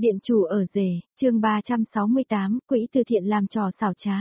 Điện chủ ở rể, chương 368, quỹ từ thiện làm trò xảo trá.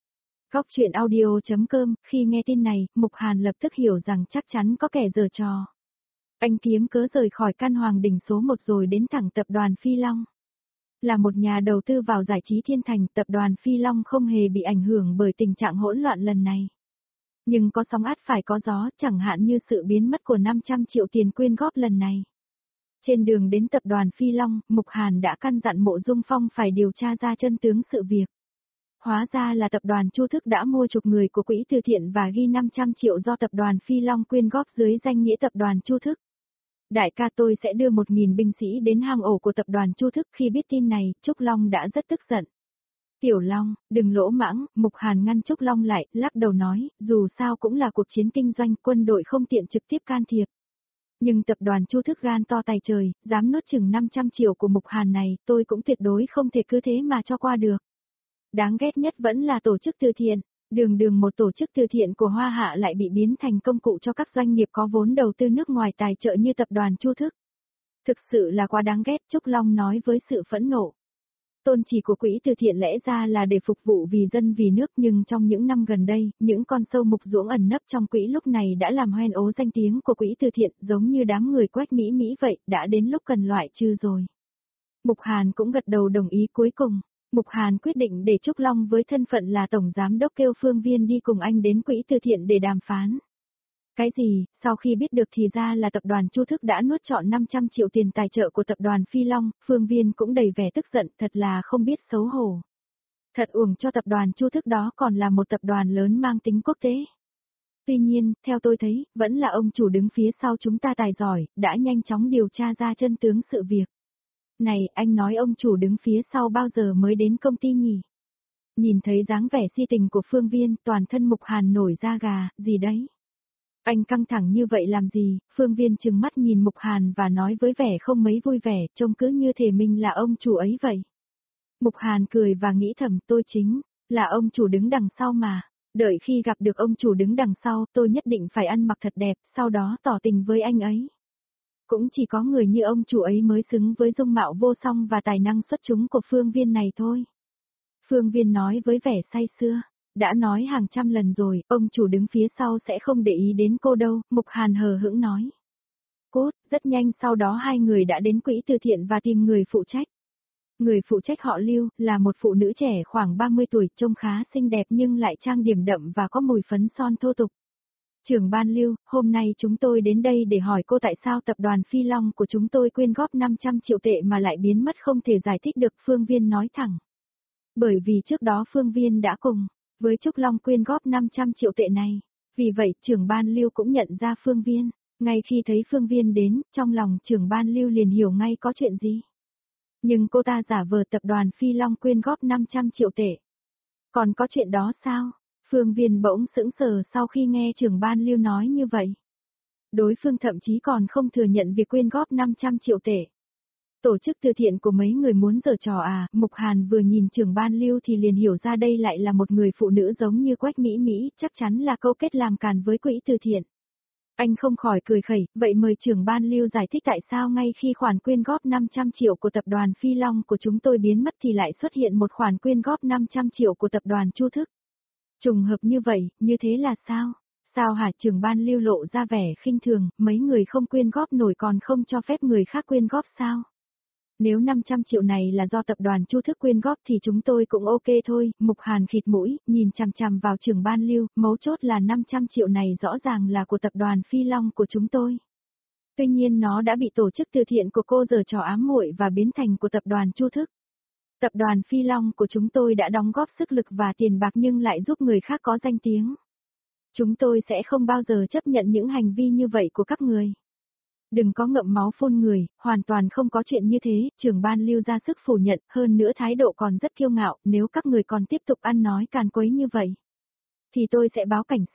Góc truyện audio.com, khi nghe tin này, Mục Hàn lập tức hiểu rằng chắc chắn có kẻ giở trò. Anh kiếm cớ rời khỏi căn hoàng đỉnh số 1 rồi đến thẳng tập đoàn Phi Long. Là một nhà đầu tư vào giải trí thiên thành, tập đoàn Phi Long không hề bị ảnh hưởng bởi tình trạng hỗn loạn lần này. Nhưng có sóng át phải có gió, chẳng hạn như sự biến mất của 500 triệu tiền quyên góp lần này. Trên đường đến tập đoàn Phi Long, Mục Hàn đã căn dặn Mộ Dung Phong phải điều tra ra chân tướng sự việc. Hóa ra là tập đoàn Chu Thức đã mua chuộc người của quỹ từ thiện và ghi 500 triệu do tập đoàn Phi Long quyên góp dưới danh nghĩa tập đoàn Chu Thức. Đại ca, tôi sẽ đưa 1.000 binh sĩ đến hang ổ của tập đoàn Chu Thức. Khi biết tin này, Trúc Long đã rất tức giận. Tiểu Long, đừng lỗ mãng, Mục Hàn ngăn Trúc Long lại, lắc đầu nói, dù sao cũng là cuộc chiến kinh doanh, quân đội không tiện trực tiếp can thiệp. Nhưng tập đoàn Chu Thức gan to tài trời, dám nuốt chừng 500 triệu của Mục Hàn này, tôi cũng tuyệt đối không thể cứ thế mà cho qua được. Đáng ghét nhất vẫn là tổ chức từ thiện, đường một tổ chức từ thiện của Hoa Hạ lại bị biến thành công cụ cho các doanh nghiệp có vốn đầu tư nước ngoài tài trợ như tập đoàn Chu Thức. Thực sự là quá đáng ghét, Trúc Long nói với sự phẫn nộ. Tôn chỉ của quỹ từ thiện lẽ ra là để phục vụ vì dân vì nước, nhưng trong những năm gần đây, những con sâu mục ruỗng ẩn nấp trong quỹ lúc này đã làm hoen ố danh tiếng của quỹ từ thiện, giống như đám người Quách Mỹ vậy, đã đến lúc cần loại trừ rồi. Mục Hàn cũng gật đầu đồng ý. Cuối cùng, Mục Hàn quyết định để Trúc Long với thân phận là tổng giám đốc kêu Phương Viên đi cùng anh đến quỹ từ thiện để đàm phán. Cái gì? Sau khi biết được thì ra là tập đoàn Chu Thức đã nuốt trọn 500 triệu tiền tài trợ của tập đoàn Phi Long, Phương Viên cũng đầy vẻ tức giận, thật là không biết xấu hổ. Thật uổng cho tập đoàn Chu Thức đó còn là một tập đoàn lớn mang tính quốc tế. Tuy nhiên, theo tôi thấy, vẫn là ông chủ đứng phía sau chúng ta tài giỏi, đã nhanh chóng điều tra ra chân tướng sự việc. Này, anh nói ông chủ đứng phía sau bao giờ mới đến công ty nhỉ? Nhìn thấy dáng vẻ si tình của Phương Viên, toàn thân Mục Hàn nổi da gà, gì đấy? Anh căng thẳng như vậy làm gì? Phương Viên trừng mắt nhìn Mục Hàn và nói với vẻ không mấy vui vẻ, trông cứ như thể mình là ông chủ ấy vậy. Mục Hàn cười và nghĩ thầm, tôi chính là ông chủ đứng đằng sau mà. Đợi khi gặp được ông chủ đứng đằng sau, tôi nhất định phải ăn mặc thật đẹp, sau đó tỏ tình với anh ấy. Cũng chỉ có người như ông chủ ấy mới xứng với dung mạo vô song và tài năng xuất chúng của Phương Viên này thôi. Phương Viên nói với vẻ say sưa. Đã nói hàng trăm lần rồi, ông chủ đứng phía sau sẽ không để ý đến cô đâu, Mục Hàn hờ hững nói. Cốt, rất nhanh sau đó hai người đã đến quỹ từ thiện và tìm người phụ trách. Người phụ trách họ Lưu, là một phụ nữ trẻ khoảng 30 tuổi, trông khá xinh đẹp nhưng lại trang điểm đậm và có mùi phấn son thô tục. Trưởng ban Lưu, hôm nay chúng tôi đến đây để hỏi cô tại sao tập đoàn Phi Long của chúng tôi quyên góp 500 triệu tệ mà lại biến mất không thể giải thích được, Phương Viên nói thẳng. Bởi vì trước đó Phương Viên đã cùng với Trúc Long quyên góp 500 triệu tệ này. Vì vậy, trưởng ban Lưu cũng nhận ra Phương Viên. Ngay khi thấy Phương Viên đến, trong lòng trưởng ban Lưu liền hiểu ngay có chuyện gì. Nhưng cô ta giả vờ tập đoàn Phi Long quyên góp 500 triệu tệ. Còn có chuyện đó sao? Phương Viên bỗng sững sờ sau khi nghe trưởng ban Lưu nói như vậy. Đối phương thậm chí còn không thừa nhận việc quyên góp 500 triệu tệ. Tổ chức từ thiện của mấy người muốn giở trò à? Mục Hàn vừa nhìn trưởng ban Lưu thì liền hiểu ra đây lại là một người phụ nữ giống như Quách Mỹ, chắc chắn là câu kết làm càn với quỹ từ thiện. Anh không khỏi cười khẩy, vậy mời trưởng ban Lưu giải thích tại sao ngay khi khoản quyên góp 500 triệu của tập đoàn Phi Long của chúng tôi biến mất thì lại xuất hiện một khoản quyên góp 500 triệu của tập đoàn Chu Thức. Trùng hợp như vậy, như thế là sao? Sao hả? Trưởng ban Lưu lộ ra vẻ khinh thường, mấy người không quyên góp nổi còn không cho phép người khác quyên góp sao? Nếu 500 triệu này là do tập đoàn Chu Thức quyên góp thì chúng tôi cũng ok thôi. Mục Hàn khịt mũi, nhìn chằm chằm vào trưởng ban Lưu, mấu chốt là 500 triệu này rõ ràng là của tập đoàn Phi Long của chúng tôi. Tuy nhiên nó đã bị tổ chức từ thiện của cô giở trò ám muội và biến thành của tập đoàn Chu Thức. Tập đoàn Phi Long của chúng tôi đã đóng góp sức lực và tiền bạc nhưng lại giúp người khác có danh tiếng. Chúng tôi sẽ không bao giờ chấp nhận những hành vi như vậy của các người. Đừng có ngậm máu phun người, hoàn toàn không có chuyện như thế, trưởng ban Lưu ra sức phủ nhận, hơn nữa thái độ còn rất kiêu ngạo, nếu các người còn tiếp tục ăn nói càn quấy như vậy. Thì tôi sẽ báo cảnh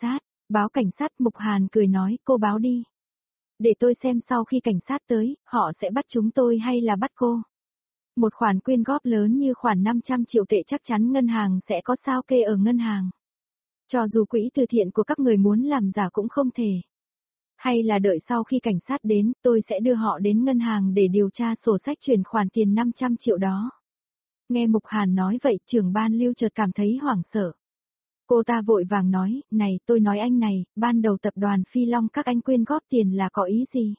sát, Mục Hàn cười nói, cô báo đi. Để tôi xem sau khi cảnh sát tới, họ sẽ bắt chúng tôi hay là bắt cô. Một khoản quyên góp lớn như khoản 500 triệu tệ chắc chắn ngân hàng sẽ có sao kê ở ngân hàng. Cho dù quỹ từ thiện của các người muốn làm giả cũng không thể. Hay là đợi sau khi cảnh sát đến, tôi sẽ đưa họ đến ngân hàng để điều tra sổ sách chuyển khoản tiền 500 triệu đó. Nghe Mục Hàn nói vậy, trưởng ban Lưu chợt cảm thấy hoảng sợ. Cô ta vội vàng nói, này, tôi nói anh này, ban đầu tập đoàn Phi Long các anh quyên góp tiền là có ý gì?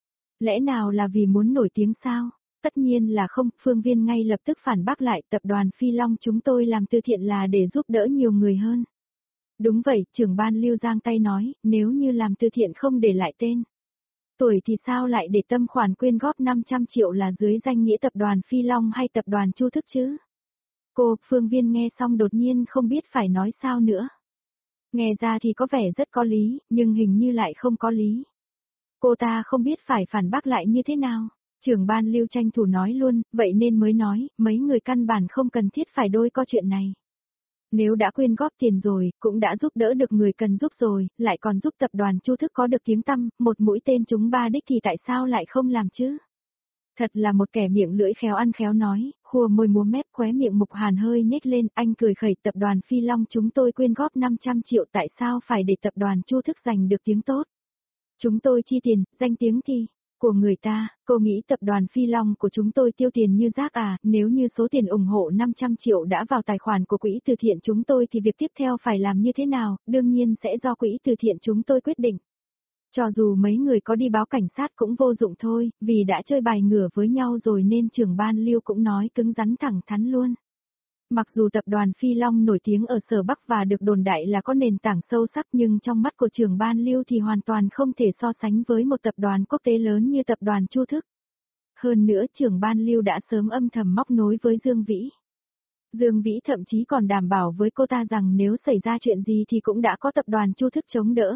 Lẽ nào là vì muốn nổi tiếng sao? Tất nhiên là không, Phương Viên ngay lập tức phản bác lại, tập đoàn Phi Long chúng tôi làm từ thiện là để giúp đỡ nhiều người hơn. Đúng vậy, trưởng ban Lưu giang tay nói, nếu như làm từ thiện không để lại tên. Tuổi thì sao lại để tâm khoản quyên góp 500 triệu là dưới danh nghĩa tập đoàn Phi Long hay tập đoàn Chu Thức chứ? Cô, Phương Viên nghe xong đột nhiên không biết phải nói sao nữa. Nghe ra thì có vẻ rất có lý, nhưng hình như lại không có lý. Cô ta không biết phải phản bác lại như thế nào. Trưởng ban Lưu tranh thủ nói luôn, vậy nên mới nói, mấy người căn bản không cần thiết phải đôi co chuyện này. Nếu đã quyên góp tiền rồi, cũng đã giúp đỡ được người cần giúp rồi, lại còn giúp tập đoàn Chu Thức có được tiếng tăm, một mũi tên trúng ba đích thì tại sao lại không làm chứ? Thật là một kẻ miệng lưỡi khéo ăn khéo nói, khua môi múa mép, khóe miệng Mục Hàn hơi nhếch lên, anh cười khẩy, tập đoàn Phi Long chúng tôi quyên góp 500 triệu, tại sao phải để tập đoàn Chu Thức giành được tiếng tốt? Chúng tôi chi tiền, danh tiếng thì của người ta, cô nghĩ tập đoàn Phi Long của chúng tôi tiêu tiền như rác à? Nếu như số tiền ủng hộ 500 triệu đã vào tài khoản của quỹ từ thiện chúng tôi thì việc tiếp theo phải làm như thế nào, đương nhiên sẽ do quỹ từ thiện chúng tôi quyết định. Cho dù mấy người có đi báo cảnh sát cũng vô dụng thôi, vì đã chơi bài ngửa với nhau rồi nên trưởng ban Lưu cũng nói cứng rắn thẳng thắn luôn. Mặc dù tập đoàn Phi Long nổi tiếng ở Sở Bắc và được đồn đại là có nền tảng sâu sắc, nhưng trong mắt của trưởng ban Lưu thì hoàn toàn không thể so sánh với một tập đoàn quốc tế lớn như tập đoàn Chu Thức. Hơn nữa trưởng ban Lưu đã sớm âm thầm móc nối với Dương Vĩ. Dương Vĩ thậm chí còn đảm bảo với cô ta rằng nếu xảy ra chuyện gì thì cũng đã có tập đoàn Chu Thức chống đỡ.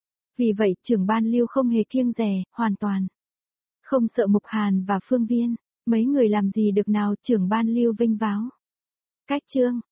Vì vậy trưởng ban Lưu không hề kiêng dè, hoàn toàn không sợ Mục Hàn và Phương Viên. Mấy người làm gì được nào, trưởng ban Lưu vênh váo. Cách chương